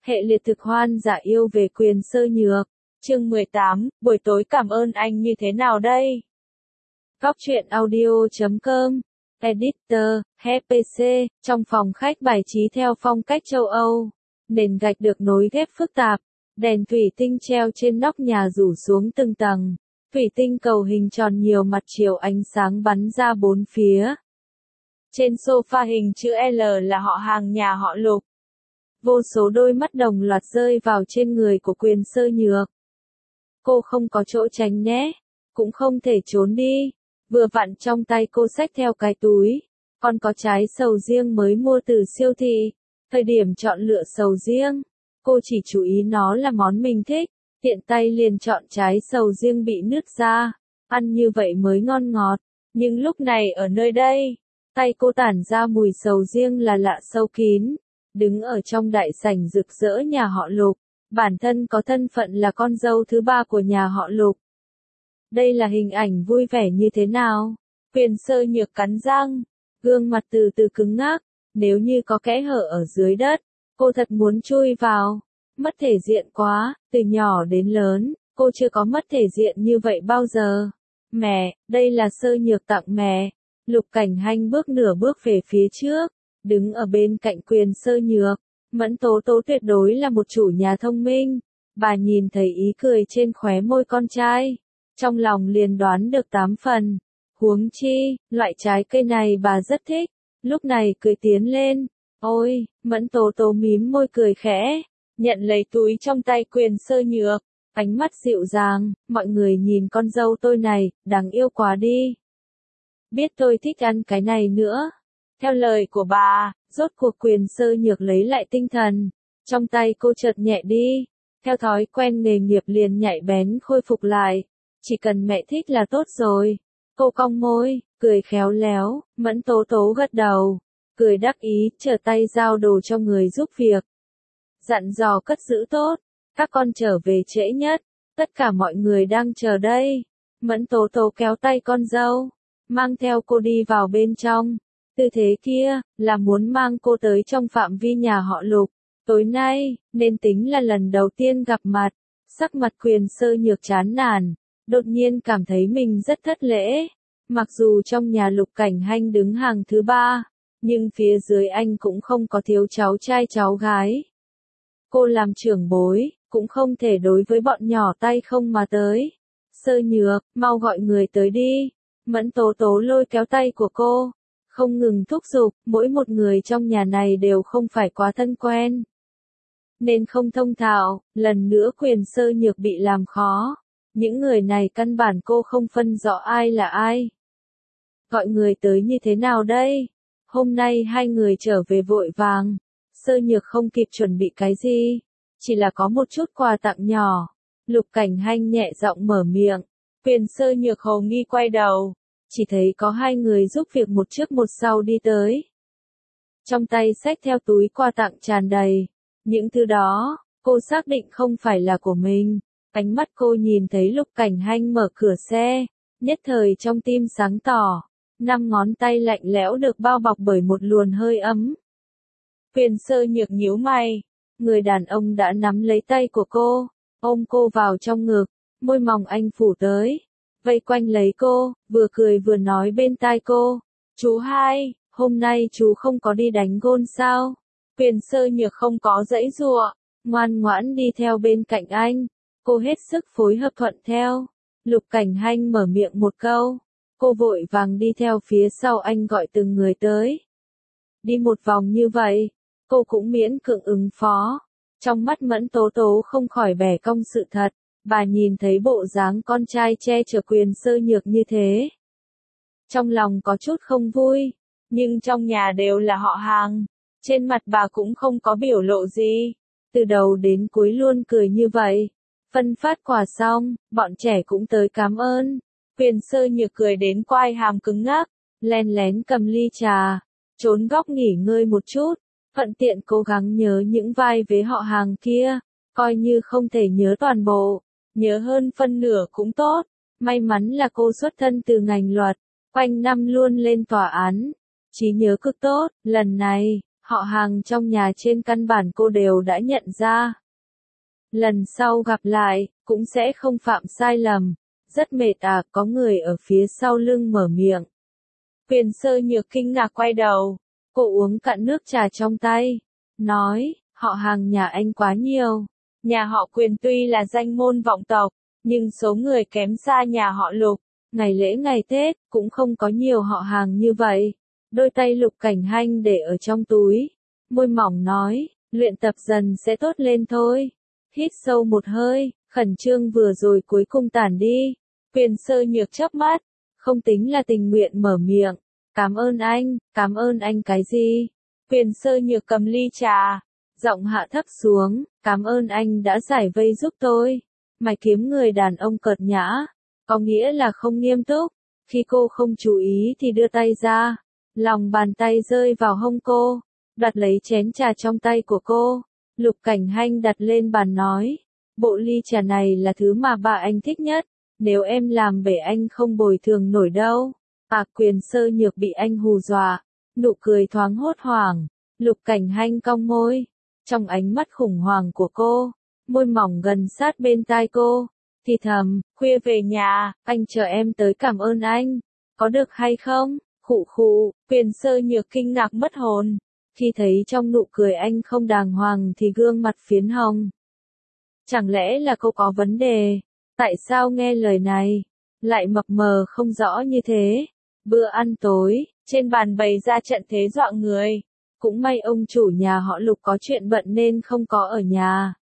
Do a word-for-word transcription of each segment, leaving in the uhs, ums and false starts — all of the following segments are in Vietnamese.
Hệ liệt thực hoan giả yêu về Quyền Sơ Nhược. Chương mười tám, buổi tối cảm ơn anh như thế nào đây? Góc truyện audio chấm com, Editor, hát pê xê, trong phòng khách bài trí theo phong cách châu Âu. Nền gạch được nối ghép phức tạp, đèn thủy tinh treo trên nóc nhà rủ xuống từng tầng. Thủy tinh cầu hình tròn nhiều mặt chiếu ánh sáng bắn ra bốn phía. Trên sofa hình chữ L là họ hàng nhà họ Lục. Vô số đôi mắt đồng loạt rơi vào trên người của Quyền Sơ Nhược. Cô không có chỗ tránh nhé, cũng không thể trốn đi. Vừa vặn trong tay cô xách theo cái túi, còn có trái sầu riêng mới mua từ siêu thị. Thời điểm chọn lựa sầu riêng, cô chỉ chú ý nó là món mình thích, tiện tay liền chọn trái sầu riêng bị nứt ra, ăn như vậy mới ngon ngọt. Nhưng lúc này ở nơi đây, tay cô tản ra mùi sầu riêng là lạ sâu kín. Đứng ở trong đại sảnh rực rỡ nhà họ Lục, bản thân có thân phận là con dâu thứ ba của nhà họ Lục. Đây là hình ảnh vui vẻ như thế nào? Quyền Sơ Nhược cắn răng, gương mặt từ từ cứng ngắc, nếu như có kẽ hở ở dưới đất, cô thật muốn chui vào. Mất thể diện quá, từ nhỏ đến lớn, cô chưa có mất thể diện như vậy bao giờ. Mẹ, đây là Sơ Nhược tặng mẹ. Lục Cảnh Hanh bước nửa bước về phía trước, đứng ở bên cạnh Quyền Sơ Nhược. Mẫn Tố Tố tuyệt đối là một chủ nhà thông minh. Bà nhìn thấy ý cười trên khóe môi con trai, trong lòng liền đoán được tám phần. Huống chi, loại trái cây này bà rất thích. Lúc này cười tiến lên. Ôi, Mẫn Tố Tố mím môi cười khẽ, nhận lấy túi trong tay Quyền Sơ Nhược, ánh mắt dịu dàng. Mọi người nhìn con dâu tôi này, đáng yêu quá đi. Biết tôi thích ăn cái này nữa. Theo lời của bà, rốt cuộc Quyền Sơ Nhược lấy lại tinh thần. Trong tay cô chợt nhẹ đi. Theo thói quen nghề nghiệp liền nhạy bén khôi phục lại. Chỉ cần mẹ thích là tốt rồi. Cô cong môi, cười khéo léo. Mẫn Tố Tố gật đầu, cười đắc ý, trở tay giao đồ cho người giúp việc. Dặn dò cất giữ tốt. Các con trở về trễ nhất. Tất cả mọi người đang chờ đây. Mẫn Tố Tố kéo tay con dâu, mang theo cô đi vào bên trong. Tư thế kia, là muốn mang cô tới trong phạm vi nhà họ Lục. Tối nay, nên tính là lần đầu tiên gặp mặt. Sắc mặt Quyền Sơ Nhược chán nản, đột nhiên cảm thấy mình rất thất lễ. Mặc dù trong nhà Lục Cảnh Hanh đứng hàng thứ ba, nhưng phía dưới anh cũng không có thiếu cháu trai cháu gái. Cô làm trưởng bối, cũng không thể đối với bọn nhỏ tay không mà tới. Sơ Nhược, mau gọi người tới đi. Mẫn Tố Tố lôi kéo tay của cô, không ngừng thúc giục. Mỗi một người trong nhà này đều không phải quá thân quen, nên không thông thạo. Lần nữa Quyền Sơ Nhược bị làm khó. Những người này căn bản cô không phân rõ ai là ai. Gọi người tới như thế nào đây? Hôm nay hai người trở về vội vàng. Sơ Nhược không kịp chuẩn bị cái gì, chỉ là có một chút quà tặng nhỏ. Lục Cảnh Hanh nhẹ giọng mở miệng. Quyền Sơ Nhược hồ nghi quay đầu, chỉ thấy có hai người giúp việc một trước một sau đi tới. Trong tay xách theo túi quà tặng tràn đầy. Những thứ đó, cô xác định không phải là của mình. Ánh mắt cô nhìn thấy Lục Cảnh Hanh mở cửa xe, nhất thời trong tim sáng tỏ. Năm ngón tay lạnh lẽo được bao bọc bởi một luồng hơi ấm. Quyền Sơ Nhược nhíu mày. Người đàn ông đã nắm lấy tay của cô, ôm cô vào trong ngực, môi mỏng anh phủ tới, vây quanh lấy cô, vừa cười vừa nói bên tai cô. Chú hai, hôm nay chú không có đi đánh gôn sao? Quyền Sơ Nhược không có giãy giụa, ngoan ngoãn đi theo bên cạnh anh. Cô hết sức phối hợp thuận theo. Lục Cảnh Hanh mở miệng một câu, cô vội vàng đi theo phía sau anh gọi từng người tới. Đi một vòng như vậy, cô cũng miễn cưỡng ứng phó. Trong mắt Mẫn Tố Tố không khỏi bẻ cong sự thật. Bà nhìn thấy bộ dáng con trai che chở Quyền Sơ Nhược như thế, trong lòng có chút không vui. Nhưng trong nhà đều là họ hàng, trên mặt bà cũng không có biểu lộ gì. Từ đầu đến cuối luôn cười như vậy. Phân phát quà xong, bọn trẻ cũng tới cảm ơn. Quyền Sơ Nhược cười đến quai hàm cứng ngắc, len lén cầm ly trà, trốn góc nghỉ ngơi một chút. Thuận tiện cố gắng nhớ những vai vế họ hàng kia, coi như không thể nhớ toàn bộ, nhớ hơn phân nửa cũng tốt. May mắn là cô xuất thân từ ngành luật, quanh năm luôn lên tòa án, trí nhớ cực tốt. Lần này, Họ hàng trong nhà trên căn bản cô đều đã nhận ra. Lần sau gặp lại, cũng sẽ không phạm sai lầm. Rất mệt à, có người ở phía sau lưng mở miệng. Quyền Sơ Nhược kinh ngạc quay đầu. Cô uống cạn nước trà trong tay. Nói, họ hàng nhà anh quá nhiều. Nhà họ Quyền tuy là danh môn vọng tộc, nhưng số người kém xa nhà họ Lục. Ngày lễ ngày Tết, cũng không có nhiều họ hàng như vậy. Đôi tay Lục Cảnh Hanh để ở trong túi. Môi mỏng nói, luyện tập dần sẽ tốt lên thôi. Hít sâu một hơi, khẩn trương vừa rồi cuối cùng tản đi. Quyền Sơ Nhược chớp mắt, không tính là tình nguyện mở miệng. Cảm ơn anh, cảm ơn anh cái gì? Quyền Sơ Nhược cầm ly trà, giọng hạ thấp xuống, cảm ơn anh đã giải vây giúp tôi. Mày kiếm người đàn ông cợt nhã, có nghĩa là không nghiêm túc. Khi cô không chú ý thì đưa tay ra, lòng bàn tay rơi vào hông cô, đoạt lấy chén trà trong tay của cô. Lục Cảnh Hanh đặt lên bàn nói, bộ ly trà này là thứ mà bà anh thích nhất, nếu em làm bể anh không bồi thường nổi đâu. À, Quyền Sơ Nhược bị anh hù dọa, nụ cười thoáng hốt hoảng. Lục Cảnh Hanh cong môi, trong ánh mắt khủng hoảng của cô, môi mỏng gần sát bên tai cô, thì thầm, khuya về nhà, anh chờ em tới cảm ơn anh, có được hay không? Khụ khụ, Quyền Sơ Nhược kinh ngạc mất hồn, khi thấy trong nụ cười anh không đàng hoàng thì gương mặt phiến hồng. Chẳng lẽ là cô có vấn đề? Tại sao nghe lời này, lại mập mờ không rõ như thế? Bữa ăn tối, trên bàn bày ra trận thế dọa người. Cũng may ông chủ nhà họ Lục có chuyện bận nên không có ở nhà.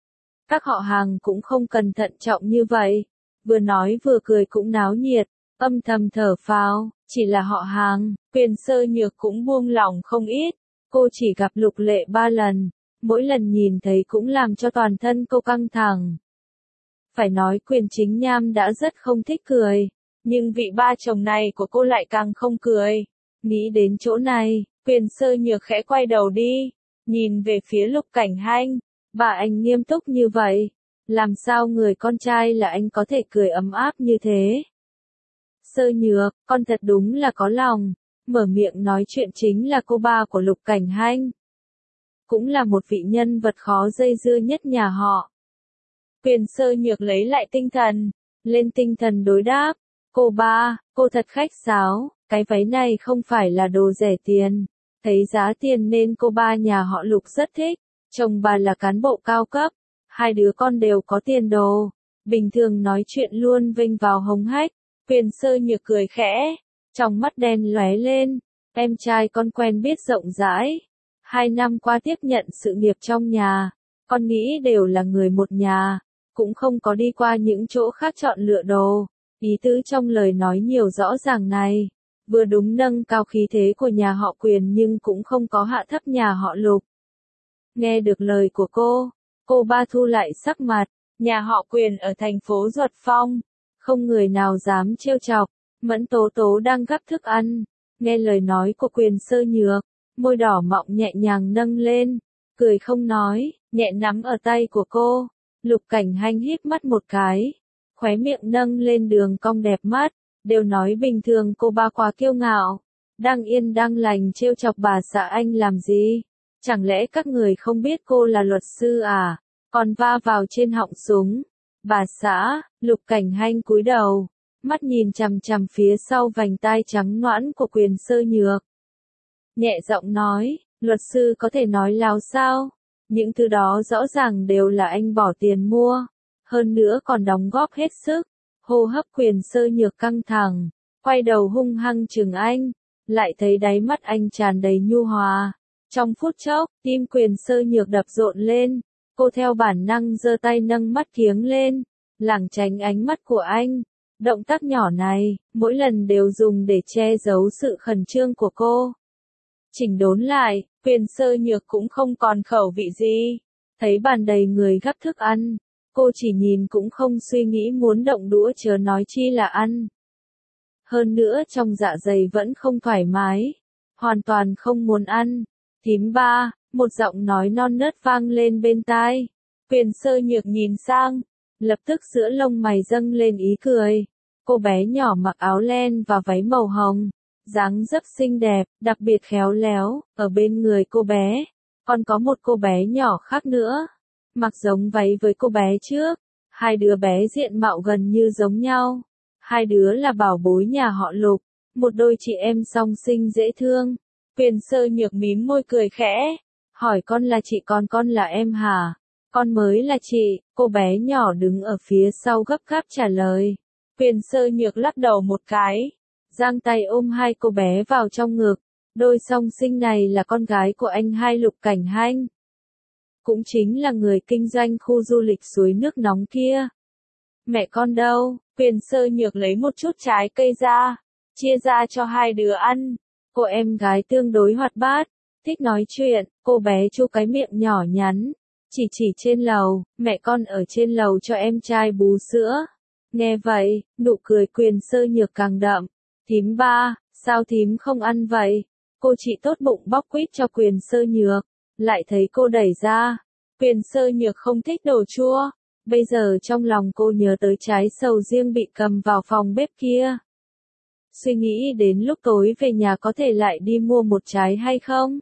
Các họ hàng cũng không cần thận trọng như vậy. Vừa nói vừa cười cũng náo nhiệt, âm thầm thở phào, chỉ là họ hàng. Quyền Sơ Nhược cũng buông lỏng không ít. Cô chỉ gặp Lục Lệ ba lần, mỗi lần nhìn thấy cũng làm cho toàn thân cô căng thẳng. Phải nói Quyền Chính Nham đã rất không thích cười, nhưng vị ba chồng này của cô lại càng không cười. Nghĩ đến chỗ này, Quyền Sơ Nhược khẽ quay đầu đi, nhìn về phía Lục Cảnh Hanh. Bà anh nghiêm túc như vậy, làm sao người con trai là anh có thể cười ấm áp như thế? Sơ Nhược, con thật đúng là có lòng. Mở miệng nói chuyện chính là cô ba của Lục Cảnh Hanh. Cũng là một vị nhân vật khó dây dưa nhất nhà họ. Quyền Sơ Nhược lấy lại tinh thần, lên tinh thần đối đáp. Cô ba, cô thật khách sáo, cái váy này không phải là đồ rẻ tiền. Thấy giá tiền nên cô ba nhà họ Lục rất thích. Chồng bà là cán bộ cao cấp, hai đứa con đều có tiền đồ. Bình thường nói chuyện luôn vênh vào hống hách. Quyền Sơ Nhược cười khẽ, trong mắt đen lóe lên. Em trai con quen biết rộng rãi. Hai năm qua tiếp nhận sự nghiệp trong nhà, con nghĩ đều là người một nhà, cũng không có đi qua những chỗ khác chọn lựa đồ. Ý tứ trong lời nói nhiều rõ ràng này, vừa đúng nâng cao khí thế của nhà họ Quyền nhưng cũng không có hạ thấp nhà họ Lục. Nghe được lời của cô, cô ba thu lại sắc mặt. Nhà họ Quyền ở thành phố Duật Phong, không người nào dám trêu chọc. Mẫn Tố Tố đang gắp thức ăn, nghe lời nói của Quyền Sơ Nhược, môi đỏ mọng nhẹ nhàng nâng lên, cười không nói, nhẹ nắm ở tay của cô. Lục Cảnh Hanh híp mắt một cái, khóe miệng nâng lên đường cong đẹp mắt, đều nói bình thường cô ba quá kiêu ngạo, đang yên đang lành trêu chọc bà xã anh làm gì? Chẳng lẽ các người không biết cô là luật sư à? Còn va vào trên họng súng. Bà xã, Lục Cảnh Hanh cúi đầu, mắt nhìn chằm chằm phía sau vành tai trắng nõn của Quyền Sơ Nhược. Nhẹ giọng nói, luật sư có thể nói láo sao? Những thứ đó rõ ràng đều là anh bỏ tiền mua, hơn nữa còn đóng góp hết sức. Hô hấp Quyền Sơ Nhược căng thẳng, quay đầu hung hăng chừng anh, lại thấy đáy mắt anh tràn đầy nhu hòa. Trong phút chốc, tim Quyền Sơ Nhược đập rộn lên, cô theo bản năng giơ tay nâng mắt kiếng lên, lảng tránh ánh mắt của anh. Động tác nhỏ này, mỗi lần đều dùng để che giấu sự khẩn trương của cô. Chỉnh đốn lại, Quyền Sơ Nhược cũng không còn khẩu vị gì. Thấy bàn đầy người gắp thức ăn, cô chỉ nhìn cũng không suy nghĩ muốn động đũa chớ nói chi là ăn. Hơn nữa trong dạ dày vẫn không thoải mái, hoàn toàn không muốn ăn. Thím ba, một giọng nói non nớt vang lên bên tai. Quyền Sơ Nhược nhìn sang, lập tức giữa lông mày dâng lên ý cười. Cô bé nhỏ mặc áo len và váy màu hồng, dáng dấp xinh đẹp, đặc biệt khéo léo, ở bên người cô bé. Còn có một cô bé nhỏ khác nữa, mặc giống váy với cô bé trước. Hai đứa bé diện mạo gần như giống nhau. Hai đứa là bảo bối nhà họ Lục, một đôi chị em song sinh dễ thương. Quyền Sơ Nhược mím môi cười khẽ, hỏi con là chị còn con là em hả? Con mới là chị, cô bé nhỏ đứng ở phía sau gấp gáp trả lời. Quyền Sơ Nhược lắc đầu một cái, giang tay ôm hai cô bé vào trong ngực. Đôi song sinh này là con gái của anh hai Lục Cảnh Hanh, cũng chính là người kinh doanh khu du lịch suối nước nóng kia. Mẹ con đâu? Quyền Sơ Nhược lấy một chút trái cây ra, chia ra cho hai đứa ăn. Cô em gái tương đối hoạt bát, thích nói chuyện, cô bé chu cái miệng nhỏ nhắn, chỉ chỉ trên lầu, mẹ con ở trên lầu cho em trai bú sữa. Nghe vậy, nụ cười Quyền Sơ Nhược càng đậm. Thím ba, sao thím không ăn vậy? Cô chị tốt bụng bóc quýt cho Quyền Sơ Nhược, lại thấy cô đẩy ra. Quyền Sơ Nhược không thích đồ chua, bây giờ trong lòng cô nhớ tới trái sầu riêng bị cầm vào phòng bếp kia. Suy nghĩ đến lúc tối về nhà có thể lại đi mua một trái hay không?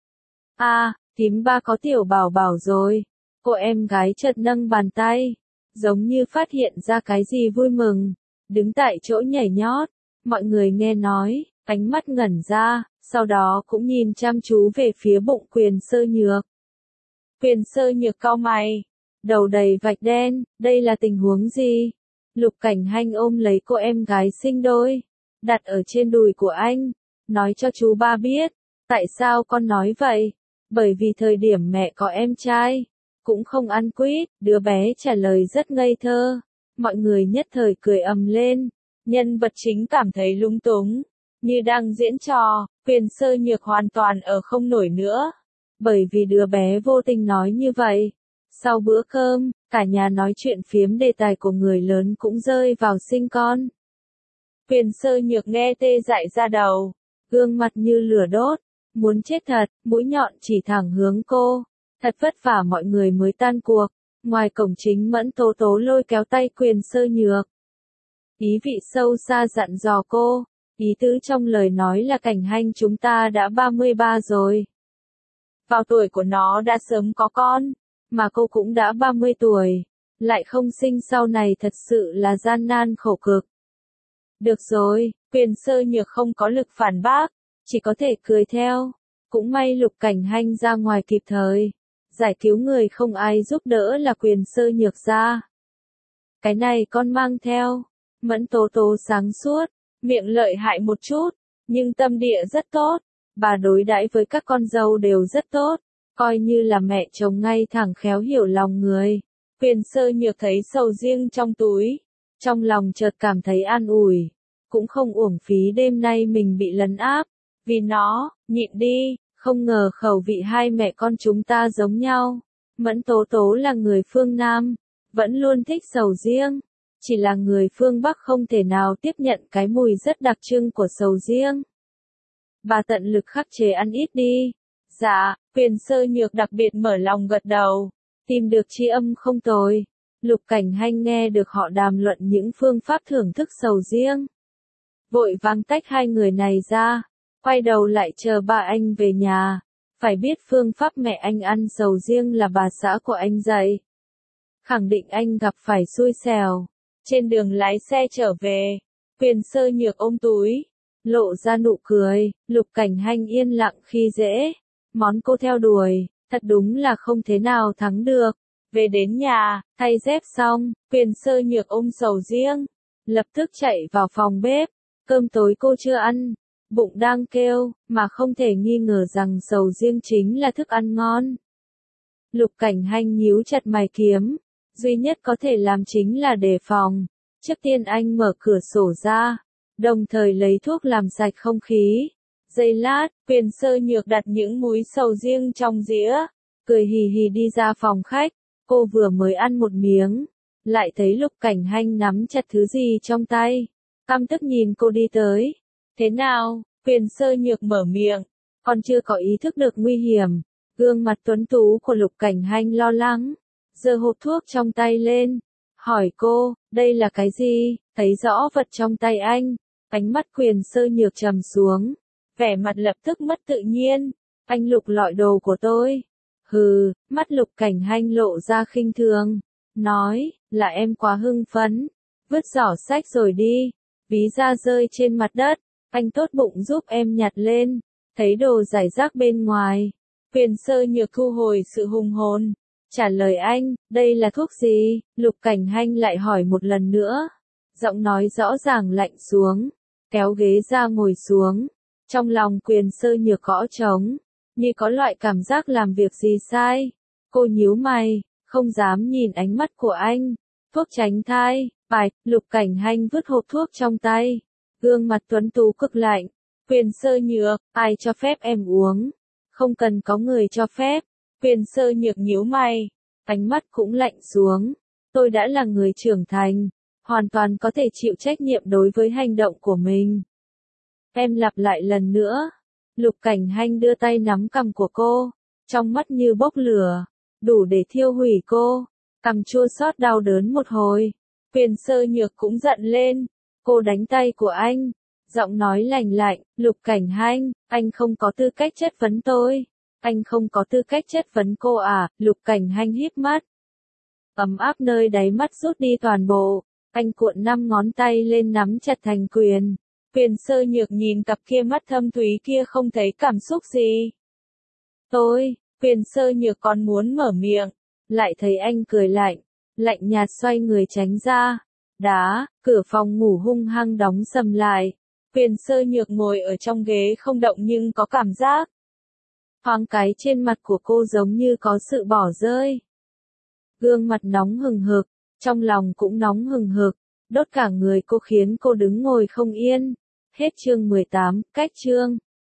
À, thím ba có tiểu bảo bảo rồi. Cô em gái chợt nâng bàn tay, giống như phát hiện ra cái gì vui mừng, đứng tại chỗ nhảy nhót. Mọi người nghe nói, ánh mắt ngẩn ra, sau đó cũng nhìn chăm chú về phía bụng Quyền Sơ Nhược. Quyền Sơ Nhược cau mày, đầu đầy vạch đen, đây là tình huống gì? Lục Cảnh Hanh ôm lấy cô em gái sinh đôi, đặt ở trên đùi của anh, nói cho chú ba biết. Tại sao con nói vậy? Bởi vì thời điểm mẹ có em trai, cũng không ăn quýt. Đứa bé trả lời rất ngây thơ. Mọi người nhất thời cười ầm lên. Nhân vật chính cảm thấy lung túng, như đang diễn trò. Quyền Sơ Nhược hoàn toàn ở không nổi nữa, bởi vì đứa bé vô tình nói như vậy. Sau bữa cơm, cả nhà nói chuyện phiếm, đề tài của người lớn cũng rơi vào sinh con. Quyền Sơ Nhược nghe tê dại ra đầu, gương mặt như lửa đốt, muốn chết thật, mũi nhọn chỉ thẳng hướng cô. Thật vất vả mọi người mới tan cuộc. Ngoài cổng chính Mẫn Tố Tố lôi kéo tay Quyền Sơ Nhược, ý vị sâu xa dặn dò cô. Ý tứ trong lời nói là Cảnh Hanh chúng ta đã ba mươi ba rồi. Vào tuổi của nó đã sớm có con, mà cô cũng đã ba mươi tuổi, lại không sinh sau này thật sự là gian nan khổ cực. Được rồi, Quyền Sơ Nhược không có lực phản bác, chỉ có thể cười theo. Cũng may Lục Cảnh Hanh ra ngoài kịp thời, giải cứu người không ai giúp đỡ là Quyền Sơ Nhược ra. Cái này con mang theo. Mẫn Tố Tố sáng suốt, miệng lợi hại một chút, nhưng tâm địa rất tốt. Bà đối đãi với các con dâu đều rất tốt, coi như là mẹ chồng ngay thẳng khéo hiểu lòng người. Quyền Sơ Nhược thấy sầu riêng trong túi, trong lòng chợt cảm thấy an ủi, cũng không uổng phí đêm nay mình bị lấn áp, vì nó, nhịn đi, không ngờ khẩu vị hai mẹ con chúng ta giống nhau. Mẫn Tố Tố là người phương Nam, vẫn luôn thích sầu riêng, chỉ là người phương Bắc không thể nào tiếp nhận cái mùi rất đặc trưng của sầu riêng. Bà tận lực khắc chế ăn ít đi. Dạ, Quyền Sơ Nhược đặc biệt mở lòng gật đầu, tìm được tri âm không tồi. Lục Cảnh Hanh nghe được họ đàm luận những phương pháp thưởng thức sầu riêng, vội vàng tách hai người này ra, quay đầu lại chờ ba anh về nhà. Phải biết phương pháp mẹ anh ăn sầu riêng là bà xã của anh dạy, khẳng định anh gặp phải xui xẻo. Trên đường lái xe trở về, Quyền Sơ Nhược ôm túi, lộ ra nụ cười. Lục Cảnh Hanh yên lặng khi dễ, món cô theo đuổi, thật đúng là không thế nào thắng được. Về đến nhà, thay dép xong, Quyền Sơ Nhược ôm sầu riêng, lập tức chạy vào phòng bếp. Cơm tối cô chưa ăn, bụng đang kêu, mà không thể nghi ngờ rằng sầu riêng chính là thức ăn ngon. Lục Cảnh Hanh nhíu chặt mày kiếm, duy nhất có thể làm chính là đề phòng. Trước tiên anh mở cửa sổ ra, đồng thời lấy thuốc làm sạch không khí. Giây lát, Quyền Sơ Nhược đặt những múi sầu riêng trong dĩa, cười hì hì đi ra phòng khách. Cô vừa mới ăn một miếng, lại thấy Lục Cảnh Hanh nắm chặt thứ gì trong tay, căm tức nhìn cô đi tới. Thế nào? Quyền Sơ Nhược mở miệng, còn chưa có ý thức được nguy hiểm. Gương mặt tuấn tú của Lục Cảnh Hanh lo lắng, giơ hộp thuốc trong tay lên, hỏi cô, đây là cái gì? Thấy rõ vật trong tay anh, Ánh mắt Quyền Sơ Nhược trầm xuống, vẻ mặt lập tức mất tự nhiên. Anh lục lọi đồ của tôi. Hừ, mắt Lục Cảnh Hanh lộ ra khinh thường, nói, là em quá hưng phấn, vứt giỏ sách rồi đi. Ví da rơi trên mặt đất, anh tốt bụng giúp em nhặt lên, thấy đồ rải rác bên ngoài. Quyền Sơ Nhược thu hồi sự hùng hồn, trả lời anh, đây là thuốc gì? Lục Cảnh Hanh lại hỏi một lần nữa, giọng nói rõ ràng lạnh xuống, kéo ghế ra ngồi xuống. Trong lòng Quyền Sơ Nhược gõ trống, như có loại cảm giác làm việc gì sai. Cô nhíu mày, không dám nhìn ánh mắt của anh. Thuốc tránh thai, bài, Lục Cảnh Hanh vứt hộp thuốc trong tay. Gương mặt tuấn tú cực lạnh. Quyền Sơ Nhược, ai cho phép em uống? Không cần có người cho phép. Quyền Sơ Nhược nhíu mày, ánh mắt cũng lạnh xuống. Tôi đã là người trưởng thành, hoàn toàn có thể chịu trách nhiệm đối với hành động của mình. Em lặp lại lần nữa. Lục Cảnh Hanh đưa tay nắm cằm của cô, trong mắt như bốc lửa, đủ để thiêu hủy cô. Cằm chua xót đau đớn một hồi. Quyền Sơ Nhược cũng giận lên. Cô đánh tay của anh, giọng nói lạnh lạnh, Lục Cảnh Hanh, anh không có tư cách chất vấn tôi. Anh không có tư cách chất vấn cô à? Lục Cảnh Hanh híp mắt. Ấm áp nơi đáy mắt rút đi toàn bộ. Anh cuộn năm ngón tay lên nắm chặt thành quyền. Quyền Sơ Nhược nhìn cặp kia mắt thâm thúy kia không thấy cảm xúc gì. Tôi, Quyền Sơ Nhược còn muốn mở miệng, lại thấy anh cười lạnh, lạnh nhạt xoay người tránh ra. Đá, cửa phòng ngủ hung hăng đóng sầm lại. Quyền Sơ Nhược ngồi ở trong ghế không động nhưng có cảm giác. Thoáng cái trên mặt của cô giống như có sự bỏ rơi. Gương mặt nóng hừng hực, trong lòng cũng nóng hừng hực, đốt cả người cô khiến cô đứng ngồi không yên. Hết chương mười tám, cách chương.